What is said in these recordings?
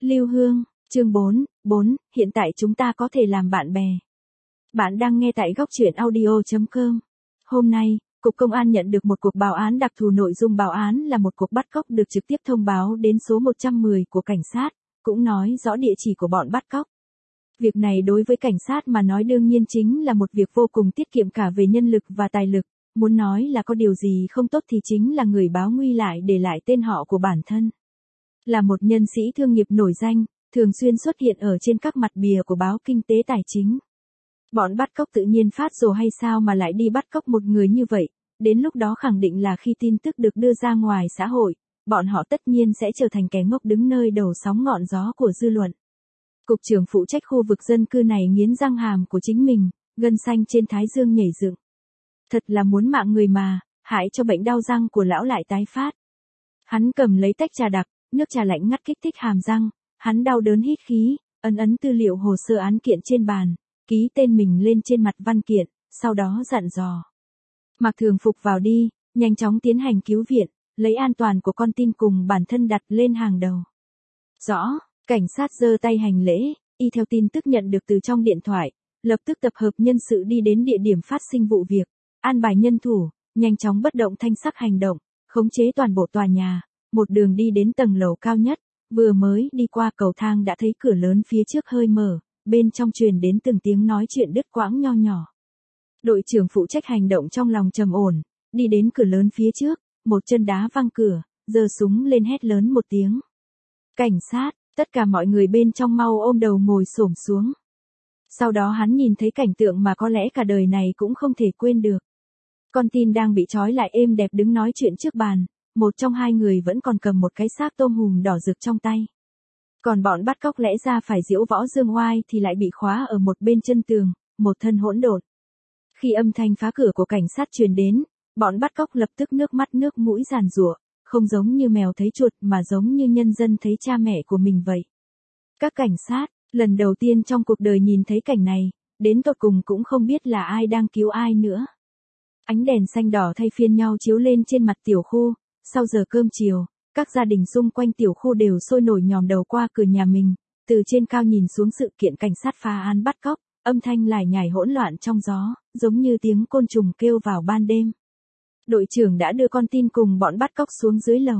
Lưu Hương, chương 4, hiện tại chúng ta có thể làm bạn bè. Bạn đang nghe tại góc truyện audio.com. Hôm nay, Cục Công an nhận được một cuộc báo án đặc thù, nội dung báo án là một cuộc bắt cóc được trực tiếp thông báo đến số 110 của cảnh sát, cũng nói rõ địa chỉ của bọn bắt cóc. Việc này đối với cảnh sát mà nói đương nhiên chính là một việc vô cùng tiết kiệm cả về nhân lực và tài lực, muốn nói là có điều gì không tốt thì chính là người báo nguy lại để lại tên họ của bản thân. Là một nhân sĩ thương nghiệp nổi danh, thường xuyên xuất hiện ở trên các mặt bìa của báo kinh tế tài chính. Bọn bắt cóc tự nhiên phát rồ hay sao mà lại đi bắt cóc một người như vậy, đến lúc đó khẳng định là khi tin tức được đưa ra ngoài xã hội, bọn họ tất nhiên sẽ trở thành kẻ ngốc đứng nơi đầu sóng ngọn gió của dư luận. Cục trưởng phụ trách khu vực dân cư này nghiến răng hàm của chính mình, gân xanh trên thái dương nhảy dựng. Thật là muốn mạng người mà, hại cho bệnh đau răng của lão lại tái phát. Hắn cầm lấy tách trà đặc, nước trà lạnh ngắt kích thích hàm răng, hắn đau đớn hít khí, ấn tư liệu hồ sơ án kiện trên bàn, ký tên mình lên trên mặt văn kiện, sau đó dặn dò. Mặc thường phục vào đi, nhanh chóng tiến hành cứu viện, lấy an toàn của con tin cùng bản thân đặt lên hàng đầu. Rõ, cảnh sát giơ tay hành lễ, y theo tin tức nhận được từ trong điện thoại, lập tức tập hợp nhân sự đi đến địa điểm phát sinh vụ việc, an bài nhân thủ, nhanh chóng bất động thanh sắc hành động, khống chế toàn bộ tòa nhà, một đường đi đến tầng lầu cao nhất, vừa mới đi qua cầu thang đã thấy cửa lớn phía trước hơi mở, bên trong truyền đến từng tiếng nói chuyện đứt quãng nho nhỏ. Đội trưởng phụ trách hành động trong lòng trầm ổn, đi đến cửa lớn phía trước, một chân đá văng cửa, giơ súng lên hét lớn một tiếng. Cảnh sát, tất cả mọi người bên trong mau ôm đầu ngồi xổm xuống. Sau đó hắn nhìn thấy cảnh tượng mà có lẽ cả đời này cũng không thể quên được. Con tin đang bị trói lại êm đẹp đứng nói chuyện trước bàn, một trong hai người vẫn còn cầm một cái xác tôm hùm đỏ rực trong tay. Còn bọn bắt cóc lẽ ra phải diễu võ dương oai thì lại bị khóa ở một bên chân tường, một thân hỗn độn. Khi âm thanh phá cửa của cảnh sát truyền đến, bọn bắt cóc lập tức nước mắt nước mũi giàn giụa, không giống như mèo thấy chuột mà giống như nhân dân thấy cha mẹ của mình vậy. Các cảnh sát, lần đầu tiên trong cuộc đời nhìn thấy cảnh này, đến tột cùng cũng không biết là ai đang cứu ai nữa. Ánh đèn xanh đỏ thay phiên nhau chiếu lên trên mặt tiểu khu, sau giờ cơm chiều, các gia đình xung quanh tiểu khu đều sôi nổi nhòm đầu qua cửa nhà mình, từ trên cao nhìn xuống sự kiện cảnh sát phá án bắt cóc, âm thanh lải nhải hỗn loạn trong gió, giống như tiếng côn trùng kêu vào ban đêm. Đội trưởng đã đưa con tin cùng bọn bắt cóc xuống dưới lầu.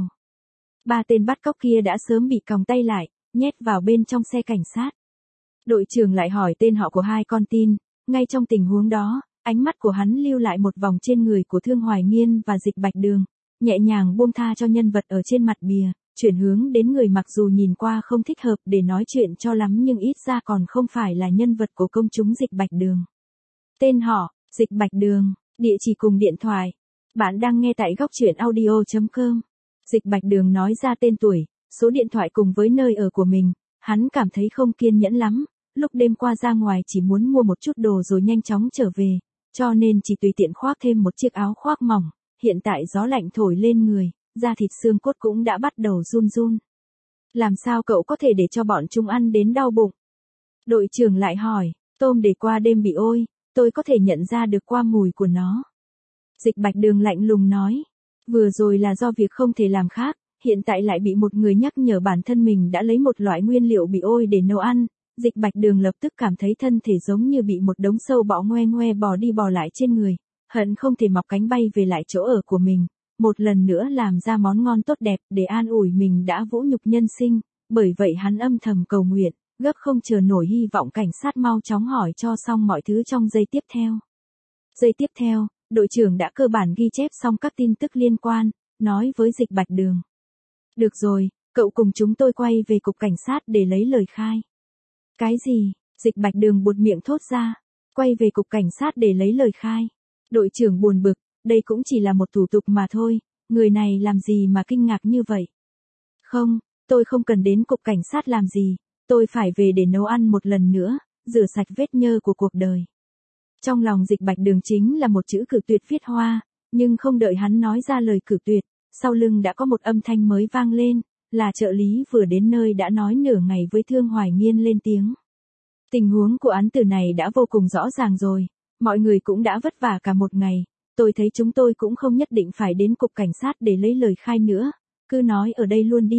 Ba tên bắt cóc kia đã sớm bị còng tay lại, nhét vào bên trong xe cảnh sát. Đội trưởng lại hỏi tên họ của hai con tin, ngay trong tình huống đó, ánh mắt của hắn lưu lại một vòng trên người của Thương Hoài Nghiên và Dịch Bạch Đường, nhẹ nhàng buông tha cho nhân vật ở trên mặt bìa, chuyển hướng đến người mặc dù nhìn qua không thích hợp để nói chuyện cho lắm nhưng ít ra còn không phải là nhân vật của công chúng. Dịch Bạch Đường. Tên họ, Dịch Bạch Đường, địa chỉ cùng điện thoại. Bạn đang nghe tại góc truyện audio.com. Dịch Bạch Đường nói ra tên tuổi, số điện thoại cùng với nơi ở của mình, hắn cảm thấy không kiên nhẫn lắm, lúc đêm qua ra ngoài chỉ muốn mua một chút đồ rồi nhanh chóng trở về, cho nên chỉ tùy tiện khoác thêm một chiếc áo khoác mỏng, hiện tại gió lạnh thổi lên người, da thịt xương cốt cũng đã bắt đầu run run. Làm sao cậu có thể để cho bọn chúng ăn đến đau bụng? Đội trưởng lại hỏi, tôm để qua đêm bị ôi, tôi có thể nhận ra được qua mùi của nó. Dịch Bạch Đường lạnh lùng nói, vừa rồi là do việc không thể làm khác, hiện tại lại bị một người nhắc nhở bản thân mình đã lấy một loại nguyên liệu bị ôi để nấu ăn. Dịch Bạch Đường lập tức cảm thấy thân thể giống như bị một đống sâu bọ ngoe ngoe bò đi bò lại trên người, hận không thể mọc cánh bay về lại chỗ ở của mình, một lần nữa làm ra món ngon tốt đẹp để an ủi mình đã vũ nhục nhân sinh, bởi vậy hắn âm thầm cầu nguyện, gấp không chờ nổi hy vọng cảnh sát mau chóng hỏi cho xong mọi thứ trong giây tiếp theo. Giây tiếp theo, đội trưởng đã cơ bản ghi chép xong các tin tức liên quan, nói với Dịch Bạch Đường. Được rồi, cậu cùng chúng tôi quay về cục cảnh sát để lấy lời khai. Cái gì? Dịch Bạch Đường buột miệng thốt ra. Quay về cục cảnh sát để lấy lời khai. Đội trưởng buồn bực, đây cũng chỉ là một thủ tục mà thôi, người này làm gì mà kinh ngạc như vậy? Không, tôi không cần đến cục cảnh sát làm gì, tôi phải về để nấu ăn một lần nữa, rửa sạch vết nhơ của cuộc đời. Trong lòng Dịch Bạch Đường chính là một chữ cự tuyệt viết hoa, nhưng không đợi hắn nói ra lời cự tuyệt, sau lưng đã có một âm thanh mới vang lên, là trợ lý vừa đến nơi đã nói nửa ngày với Thương Hoài Nghiên lên tiếng. Tình huống của án tử này đã vô cùng rõ ràng rồi, mọi người cũng đã vất vả cả một ngày, tôi thấy chúng tôi cũng không nhất định phải đến cục cảnh sát để lấy lời khai nữa, cứ nói ở đây luôn đi,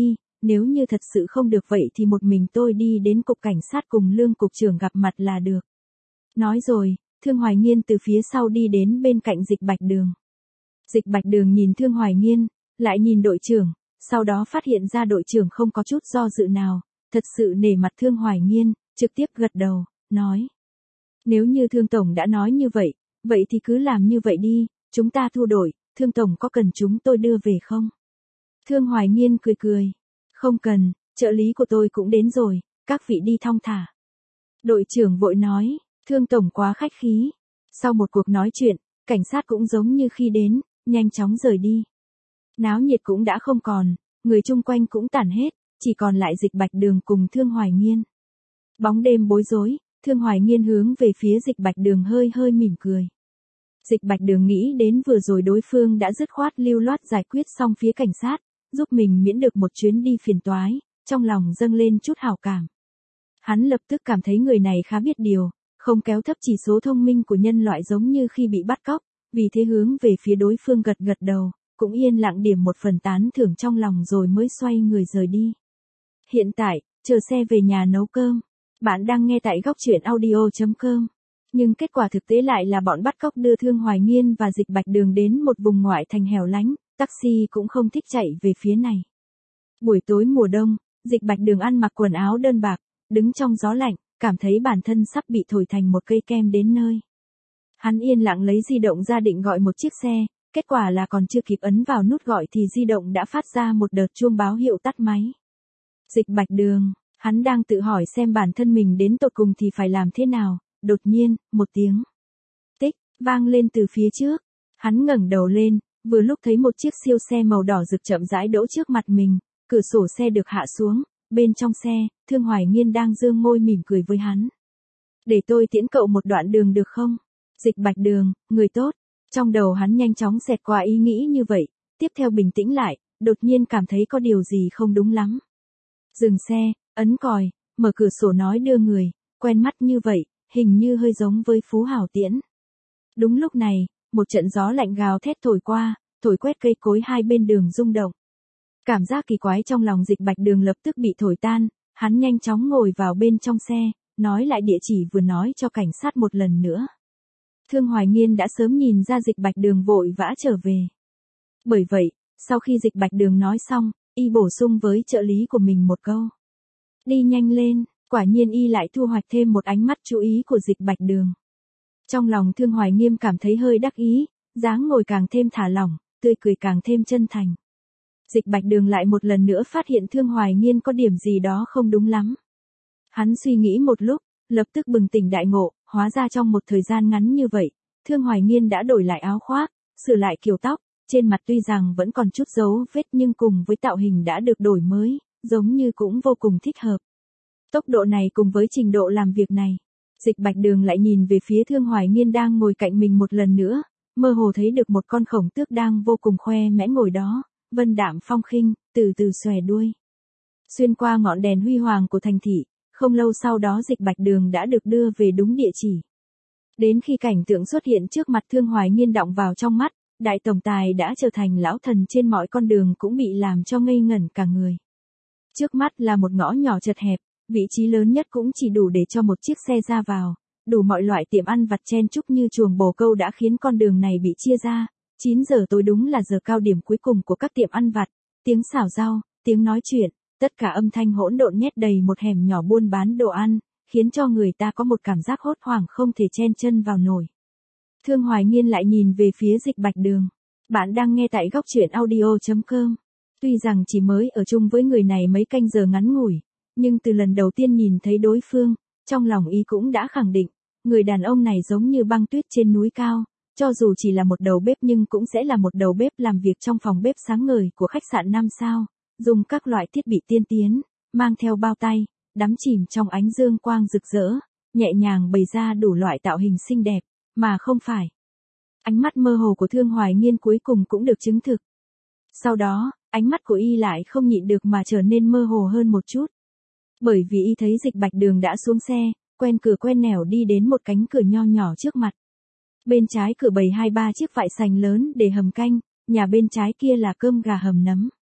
nếu như thật sự không được vậy thì một mình tôi đi đến cục cảnh sát cùng Lương cục trưởng gặp mặt là được. Nói rồi, Thương Hoài Nghiên từ phía sau đi đến bên cạnh Dịch Bạch Đường. Dịch Bạch Đường nhìn Thương Hoài Nghiên, lại nhìn đội trưởng, sau đó phát hiện ra đội trưởng không có chút do dự nào, thật sự nể mặt Thương Hoài Nghiên, trực tiếp gật đầu, nói. Nếu như Thương Tổng đã nói như vậy, vậy thì cứ làm như vậy đi, chúng ta thu đổi, Thương Tổng có cần chúng tôi đưa về không? Thương Hoài Nghiên cười cười. Không cần, trợ lý của tôi cũng đến rồi, các vị đi thong thả. Đội trưởng vội nói, Thương Tổng quá khách khí. Sau một cuộc nói chuyện, cảnh sát cũng giống như khi đến, nhanh chóng rời đi. Náo nhiệt cũng đã không còn, người chung quanh cũng tản hết, chỉ còn lại Dịch Bạch Đường cùng Thương Hoài Nghiên. Bóng đêm bối rối, Thương Hoài Nghiên hướng về phía Dịch Bạch Đường hơi hơi mỉm cười. Dịch Bạch Đường nghĩ đến vừa rồi đối phương đã dứt khoát lưu loát giải quyết xong phía cảnh sát, giúp mình miễn được một chuyến đi phiền toái, trong lòng dâng lên chút hảo cảm. Hắn lập tức cảm thấy người này khá biết điều, không kéo thấp chỉ số thông minh của nhân loại giống như khi bị bắt cóc, vì thế hướng về phía đối phương gật gật đầu, cũng yên lặng điểm một phần tán thưởng trong lòng rồi mới xoay người rời đi. Hiện tại, chờ xe về nhà nấu cơm. Bạn đang nghe tại góc truyện audio.com. Nhưng kết quả thực tế lại là bọn bắt cóc đưa Thương Hoài Nghiên và Dịch Bạch Đường đến một vùng ngoại thành hẻo lánh, taxi cũng không thích chạy về phía này. Buổi tối mùa đông, Dịch Bạch Đường ăn mặc quần áo đơn bạc, đứng trong gió lạnh, cảm thấy bản thân sắp bị thổi thành một cây kem đến nơi. Hắn yên lặng lấy di động ra định gọi một chiếc xe, kết quả là còn chưa kịp ấn vào nút gọi thì di động đã phát ra một đợt chuông báo hiệu tắt máy. Dịch Bạch Đường, hắn đang tự hỏi xem bản thân mình đến tột cùng thì phải làm thế nào, đột nhiên, một tiếng tích vang lên từ phía trước. Hắn ngẩng đầu lên, vừa lúc thấy một chiếc siêu xe màu đỏ rực chậm rãi đỗ trước mặt mình, cửa sổ xe được hạ xuống, bên trong xe, Thương Hoài Nghiên đang dương môi mỉm cười với hắn. Để tôi tiễn cậu một đoạn đường được không? Dịch Bạch Đường, người tốt. Trong đầu hắn nhanh chóng xẹt qua ý nghĩ như vậy, tiếp theo bình tĩnh lại, đột nhiên cảm thấy có điều gì không đúng lắm. Dừng xe, ấn còi, mở cửa sổ nói đưa người, quen mắt như vậy, hình như hơi giống với Phú Hảo Tiễn. Đúng lúc này, một trận gió lạnh gào thét thổi qua, thổi quét cây cối hai bên đường rung động. Cảm giác kỳ quái trong lòng Dịch Bạch Đường lập tức bị thổi tan, hắn nhanh chóng ngồi vào bên trong xe, nói lại địa chỉ vừa nói cho cảnh sát một lần nữa. Thương Hoài Nghiên đã sớm nhìn ra Dịch Bạch Đường vội vã trở về. Bởi vậy, sau khi Dịch Bạch Đường nói xong, y bổ sung với trợ lý của mình một câu. Đi nhanh lên, quả nhiên y lại thu hoạch thêm một ánh mắt chú ý của Dịch Bạch Đường. Trong lòng Thương Hoài Nghiên cảm thấy hơi đắc ý, dáng ngồi càng thêm thả lỏng, tươi cười càng thêm chân thành. Dịch Bạch Đường lại một lần nữa phát hiện Thương Hoài Nghiên có điểm gì đó không đúng lắm. Hắn suy nghĩ một lúc, lập tức bừng tỉnh đại ngộ, hóa ra trong một thời gian ngắn như vậy, Thương Hoài Nghiên đã đổi lại áo khoác, sửa lại kiểu tóc, trên mặt tuy rằng vẫn còn chút dấu vết nhưng cùng với tạo hình đã được đổi mới, giống như cũng vô cùng thích hợp. Tốc độ này cùng với trình độ làm việc này, Dịch Bạch Đường lại nhìn về phía Thương Hoài Nghiên đang ngồi cạnh mình một lần nữa, mơ hồ thấy được một con khổng tước đang vô cùng khoe mẽ ngồi đó, vân đạm phong khinh, từ từ xòe đuôi. Xuyên qua ngọn đèn huy hoàng của thành thị, không lâu sau đó Dịch Bạch Đường đã được đưa về đúng địa chỉ. Đến khi cảnh tượng xuất hiện trước mặt Thương Hoài Nghiên đọng vào trong mắt, đại tổng tài đã trở thành lão thần trên mọi con đường cũng bị làm cho ngây ngẩn cả người. Trước mắt là một ngõ nhỏ chật hẹp, vị trí lớn nhất cũng chỉ đủ để cho một chiếc xe ra vào, đủ mọi loại tiệm ăn vặt chen chúc như chuồng bồ câu đã khiến con đường này bị chia ra. 9 giờ tối đúng là giờ cao điểm cuối cùng của các tiệm ăn vặt, tiếng xào rau, tiếng nói chuyện, tất cả âm thanh hỗn độn nhét đầy một hẻm nhỏ buôn bán đồ ăn, khiến cho người ta có một cảm giác hốt hoảng không thể chen chân vào nổi. Thương Hoài Nghiên lại nhìn về phía Dịch Bạch Đường. Bạn đang nghe tại góc truyện audio.com. Tuy rằng chỉ mới ở chung với người này mấy canh giờ ngắn ngủi, nhưng từ lần đầu tiên nhìn thấy đối phương, trong lòng y cũng đã khẳng định, người đàn ông này giống như băng tuyết trên núi cao. Cho dù chỉ là một đầu bếp nhưng cũng sẽ là một đầu bếp làm việc trong phòng bếp sáng ngời của khách sạn 5 sao, dùng các loại thiết bị tiên tiến, mang theo bao tay, đắm chìm trong ánh dương quang rực rỡ, nhẹ nhàng bày ra đủ loại tạo hình xinh đẹp, mà không phải. Ánh mắt mơ hồ của Thương Hoài Nghiên cuối cùng cũng được chứng thực. Sau đó, ánh mắt của y lại không nhịn được mà trở nên mơ hồ hơn một chút. Bởi vì y thấy Dịch Bạch Đường đã xuống xe, quen cửa quen nẻo đi đến một cánh cửa nho nhỏ trước mặt. Bên trái cửa bày 2-3 chiếc vại sành lớn để hầm canh, nhà bên trái kia là cơm gà hầm nấm.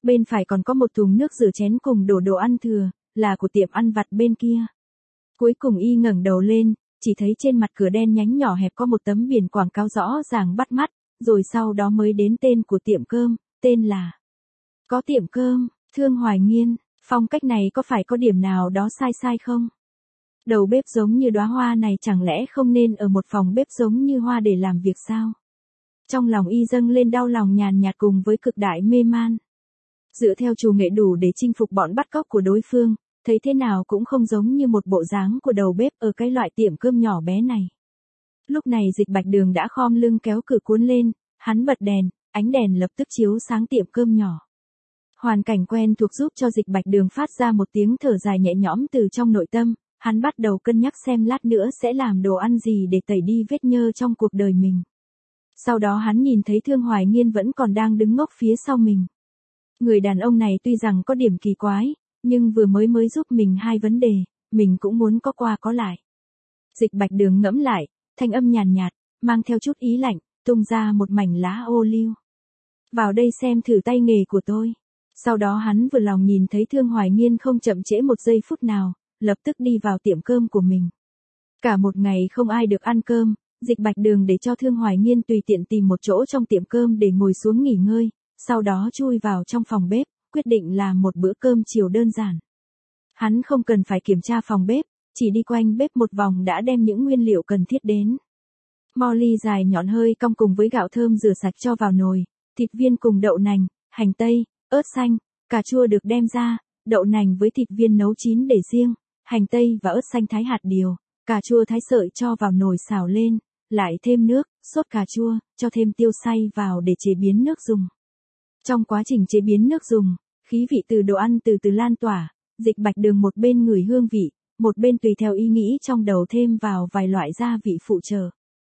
Bên phải còn có một thùng nước rửa chén cùng đổ đồ ăn thừa, là của tiệm ăn vặt bên kia. Cuối cùng y ngẩng đầu lên, chỉ thấy trên mặt cửa đen nhánh nhỏ hẹp có một tấm biển quảng cáo rõ ràng bắt mắt, rồi sau đó mới đến tên của tiệm cơm, tên là Có Tiệm Cơm, Thương Hoài Nghiên. Phong cách này có phải có điểm nào đó sai sai không? Đầu bếp giống như đóa hoa này chẳng lẽ không nên ở một phòng bếp giống như hoa để làm việc sao? Trong lòng y dâng lên đau lòng nhàn nhạt cùng với cực đại mê man. Dựa theo chủ nghệ đủ để chinh phục bọn bắt cóc của đối phương, thấy thế nào cũng không giống như một bộ dáng của đầu bếp ở cái loại tiệm cơm nhỏ bé này. Lúc này Dịch Bạch Đường đã khom lưng kéo cửa cuốn lên, hắn bật đèn, ánh đèn lập tức chiếu sáng tiệm cơm nhỏ. Hoàn cảnh quen thuộc giúp cho Dịch Bạch Đường phát ra một tiếng thở dài nhẹ nhõm từ trong nội tâm, hắn bắt đầu cân nhắc xem lát nữa sẽ làm đồ ăn gì để tẩy đi vết nhơ trong cuộc đời mình. Sau đó hắn nhìn thấy Thương Hoài Nghiên vẫn còn đang đứng ngốc phía sau mình. Người đàn ông này tuy rằng có điểm kỳ quái, nhưng vừa mới giúp mình hai vấn đề, mình cũng muốn có qua có lại. Dịch Bạch Đường ngẫm lại, thanh âm nhàn nhạt, mang theo chút ý lạnh, tung ra một mảnh lá ô liu. Vào đây xem thử tay nghề của tôi. Sau đó hắn vừa lòng nhìn thấy Thương Hoài Nghiên không chậm trễ một giây phút nào, lập tức đi vào tiệm cơm của mình. Cả một ngày không ai được ăn cơm, Dịch Bạch Đường để cho Thương Hoài Nghiên tùy tiện tìm một chỗ trong tiệm cơm để ngồi xuống nghỉ ngơi, sau đó chui vào trong phòng bếp, quyết định làm một bữa cơm chiều đơn giản. Hắn không cần phải kiểm tra phòng bếp, chỉ đi quanh bếp một vòng đã đem những nguyên liệu cần thiết đến. Molly dài nhọn hơi cong cùng với gạo thơm rửa sạch cho vào nồi, thịt viên cùng đậu nành, hành tây, ớt xanh, cà chua được đem ra, đậu nành với thịt viên nấu chín để riêng, hành tây và ớt xanh thái hạt điều, cà chua thái sợi cho vào nồi xào lên, lại thêm nước, sốt cà chua, cho thêm tiêu xay vào để chế biến nước dùng. Trong quá trình chế biến nước dùng, khí vị từ đồ ăn từ từ lan tỏa, Dịch Bạch Đường một bên ngửi hương vị, một bên tùy theo ý nghĩ trong đầu thêm vào vài loại gia vị phụ trợ.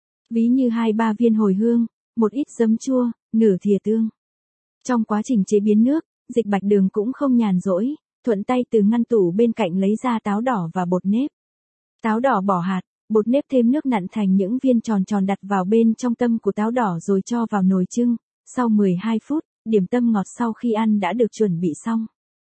Ví như 2-3 viên hồi hương, một ít giấm chua, nửa thìa tương. Trong quá trình chế biến nước, Dịch Bạch Đường cũng không nhàn rỗi, thuận tay từ ngăn tủ bên cạnh lấy ra táo đỏ và bột nếp. Táo đỏ bỏ hạt, bột nếp thêm nước nặn thành những viên tròn tròn đặt vào bên trong tâm của táo đỏ rồi cho vào nồi chưng. Sau 12 phút, điểm tâm ngọt sau khi ăn đã được chuẩn bị xong.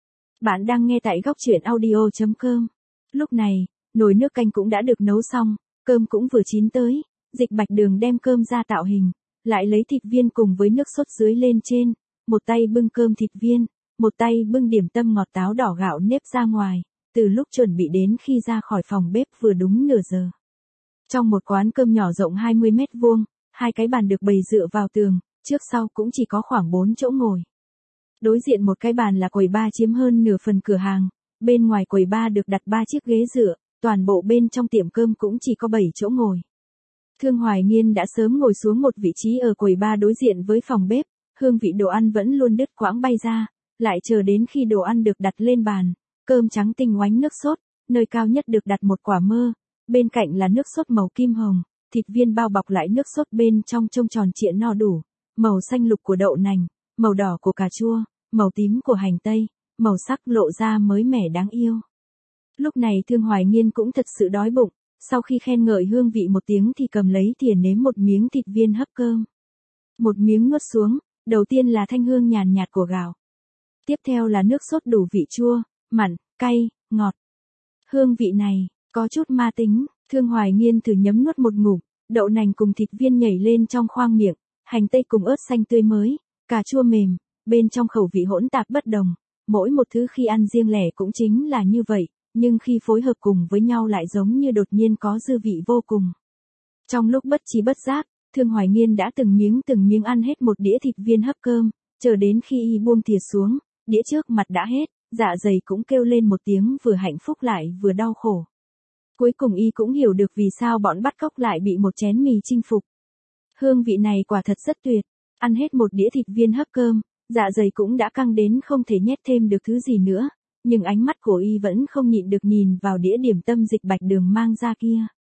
Bạn đang nghe tại góc truyện audio.com. Lúc này, nồi nước canh cũng đã được nấu xong, cơm cũng vừa chín tới, Dịch Bạch Đường đem cơm ra tạo hình, lại lấy thịt viên cùng với nước sốt dưới lên trên, một tay bưng cơm thịt viên, một tay bưng điểm tâm ngọt táo đỏ gạo nếp ra ngoài, từ lúc chuẩn bị đến khi ra khỏi phòng bếp vừa đúng nửa giờ. Trong một quán cơm nhỏ rộng 20 mét vuông, hai cái bàn được bày dựa vào tường, trước sau cũng chỉ có khoảng 4 chỗ ngồi. Đối diện một cái bàn là quầy bar chiếm hơn nửa phần cửa hàng, bên ngoài quầy bar được đặt 3 chiếc ghế dựa, toàn bộ bên trong tiệm cơm cũng chỉ có 7 chỗ ngồi. Thương Hoài Nghiên đã sớm ngồi xuống một vị trí ở quầy bar đối diện với phòng bếp, hương vị đồ ăn vẫn luôn đứt quãng bay ra, lại chờ đến khi đồ ăn được đặt lên bàn, cơm trắng tinh oánh nước sốt, nơi cao nhất được đặt một quả mơ, bên cạnh là nước sốt màu kim hồng, thịt viên bao bọc lại nước sốt bên trong trông tròn trịa no đủ, màu xanh lục của đậu nành, màu đỏ của cà chua, màu tím của hành tây, màu sắc lộ ra mới mẻ đáng yêu. Lúc này Thương Hoài Nghiên cũng thật sự đói bụng, sau khi khen ngợi hương vị một tiếng thì cầm lấy thìa nếm một miếng thịt viên hấp cơm. Một miếng nuốt xuống, đầu tiên là thanh hương nhàn nhạt của gạo. Tiếp theo là nước sốt đủ vị chua, mặn, cay, ngọt. Hương vị này, có chút ma tính, Thương Hoài Nghiên thử nhấm nuốt một ngụm, đậu nành cùng thịt viên nhảy lên trong khoang miệng, hành tây cùng ớt xanh tươi mới, cà chua mềm, bên trong khẩu vị hỗn tạp bất đồng, mỗi một thứ khi ăn riêng lẻ cũng chính là như vậy, nhưng khi phối hợp cùng với nhau lại giống như đột nhiên có dư vị vô cùng. Trong lúc bất trí bất giác, Thương Hoài Nghiên đã từng miếng ăn hết một đĩa thịt viên hấp cơm, chờ đến khi y buông thìa xuống, đĩa trước mặt đã hết, dạ dày cũng kêu lên một tiếng vừa hạnh phúc lại vừa đau khổ. Cuối cùng y cũng hiểu được vì sao bọn bắt cóc lại bị một chén mì chinh phục. Hương vị này quả thật rất tuyệt, ăn hết một đĩa thịt viên hấp cơm, dạ dày cũng đã căng đến không thể nhét thêm được thứ gì nữa, nhưng ánh mắt của y vẫn không nhịn được nhìn vào đĩa điểm tâm Dịch Bạch Đường mang ra kia.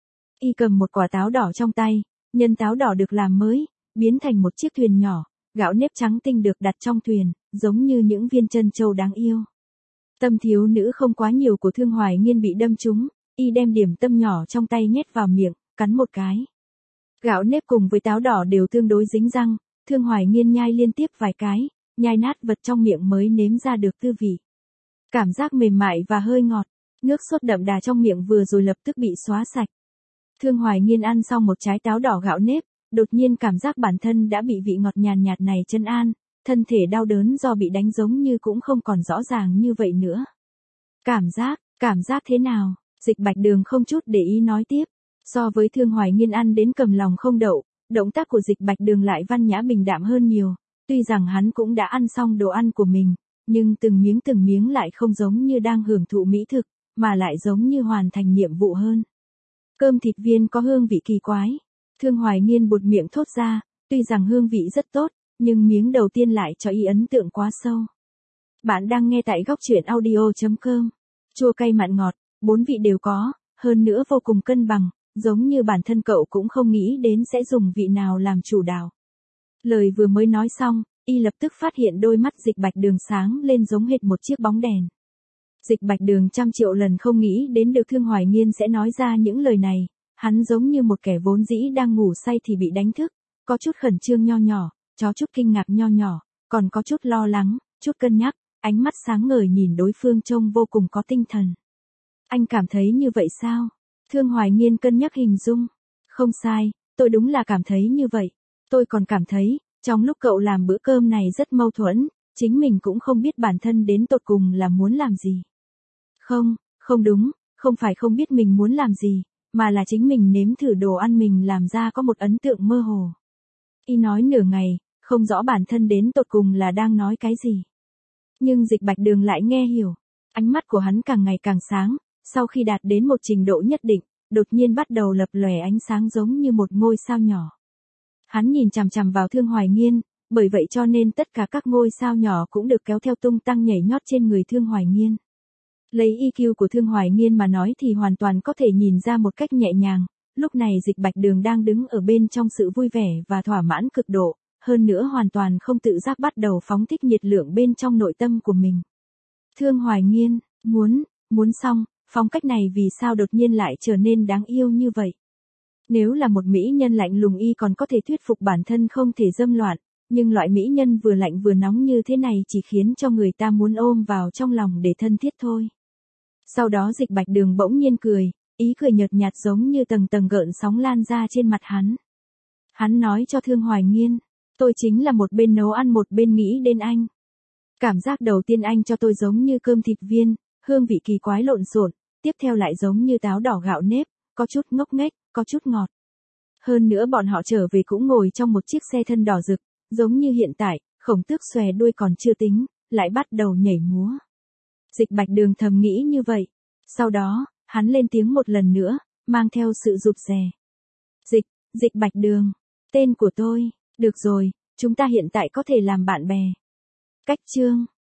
Y cầm một quả táo đỏ trong tay, nhân táo đỏ được làm mới, biến thành một chiếc thuyền nhỏ, gạo nếp trắng tinh được đặt trong thuyền, giống như những viên trân châu đáng yêu. Tâm thiếu nữ không quá nhiều của Thương Hoài Nghiên bị đâm trúng, y đem điểm tâm nhỏ trong tay nhét vào miệng, cắn một cái. Gạo nếp cùng với táo đỏ đều tương đối dính răng, Thương Hoài Nghiên nhai liên tiếp vài cái, nhai nát vật trong miệng mới nếm ra được tư vị. Cảm giác mềm mại và hơi ngọt, nước sốt đậm đà trong miệng vừa rồi lập tức bị xóa sạch. Thương Hoài Nghiên ăn xong một trái táo đỏ gạo nếp, đột nhiên cảm giác bản thân đã bị vị ngọt nhàn nhạt này trấn an, thân thể đau đớn do bị đánh giống như cũng không còn rõ ràng như vậy nữa. Cảm giác thế nào? Dịch Bạch Đường không chút để ý nói tiếp. So với Thương Hoài Nghiên ăn đến cầm lòng không đậu, động tác của Dịch Bạch Đường lại văn nhã bình đạm hơn nhiều. Tuy rằng hắn cũng đã ăn xong đồ ăn của mình, nhưng từng miếng lại không giống như đang hưởng thụ mỹ thực, mà lại giống như hoàn thành nhiệm vụ hơn. Cơm thịt viên có hương vị kỳ quái. Thương Hoài Nghiên buột miệng thốt ra, tuy rằng hương vị rất tốt, nhưng miếng đầu tiên lại cho ý ấn tượng quá sâu. Bạn đang nghe tại góc truyện audio.com. Chua cay mặn ngọt, 4 vị đều có, hơn nữa vô cùng cân bằng, giống như bản thân cậu cũng không nghĩ đến sẽ dùng vị nào làm chủ đạo. Lời vừa mới nói xong, y lập tức phát hiện đôi mắt Dịch Bạch Đường sáng lên giống hệt một chiếc bóng đèn. Dịch Bạch Đường trăm triệu lần không nghĩ đến được Thương Hoài Nghiên sẽ nói ra những lời này, hắn giống như một kẻ vốn dĩ đang ngủ say thì bị đánh thức, có chút khẩn trương nho nhỏ, có chút kinh ngạc nho nhỏ, còn có chút lo lắng, chút cân nhắc, ánh mắt sáng ngời nhìn đối phương trông vô cùng có tinh thần. Anh cảm thấy như vậy sao? Thương Hoài Nghiên cân nhắc hình dung. Không sai, tôi đúng là cảm thấy như vậy. Tôi còn cảm thấy, trong lúc cậu làm bữa cơm này rất mâu thuẫn, chính mình cũng không biết bản thân đến tột cùng là muốn làm gì. Không đúng, không phải không biết mình muốn làm gì, mà là chính mình nếm thử đồ ăn mình làm ra có một ấn tượng mơ hồ. Y nói nửa ngày, không rõ bản thân đến tột cùng là đang nói cái gì. Nhưng Dịch Bạch Đường lại nghe hiểu. Ánh mắt của hắn càng ngày càng sáng, sau khi đạt đến một trình độ nhất định, đột nhiên bắt đầu lập lòe ánh sáng giống như một ngôi sao nhỏ. Hắn nhìn chằm chằm vào Thương Hoài Nghiên, bởi vậy cho nên tất cả các ngôi sao nhỏ cũng được kéo theo tung tăng nhảy nhót trên người Thương Hoài Nghiên. Lấy EQ của Thương Hoài Nghiên mà nói thì hoàn toàn có thể nhìn ra một cách nhẹ nhàng, lúc này Dịch Bạch Đường đang đứng ở bên trong sự vui vẻ và thỏa mãn cực độ, hơn nữa hoàn toàn không tự giác bắt đầu phóng thích nhiệt lượng bên trong nội tâm của mình. Thương Hoài Nghiên, muốn xong, phong cách này vì sao đột nhiên lại trở nên đáng yêu như vậy? Nếu là một mỹ nhân lạnh lùng y còn có thể thuyết phục bản thân không thể dâm loạn, nhưng loại mỹ nhân vừa lạnh vừa nóng như thế này chỉ khiến cho người ta muốn ôm vào trong lòng để thân thiết thôi. Sau đó Dịch Bạch Đường bỗng nhiên cười, ý cười nhợt nhạt giống như tầng tầng gợn sóng lan ra trên mặt hắn. Hắn nói cho Thương Hoài Nghiên, tôi chính là một bên nấu ăn một bên nghĩ đến anh. Cảm giác đầu tiên anh cho tôi giống như cơm thịt viên, hương vị kỳ quái lộn xộn, tiếp theo lại giống như táo đỏ gạo nếp, có chút ngốc nghếch, có chút ngọt. Hơn nữa bọn họ trở về cũng ngồi trong một chiếc xe thân đỏ rực, giống như hiện tại, Khổng Tước xòe đuôi còn chưa tính, lại bắt đầu nhảy múa. Dịch Bạch Đường thầm nghĩ như vậy. Sau đó, hắn lên tiếng một lần nữa, mang theo sự rụt rè. Dịch Bạch Đường, tên của tôi, được rồi, chúng ta hiện tại có thể làm bạn bè. Cách chương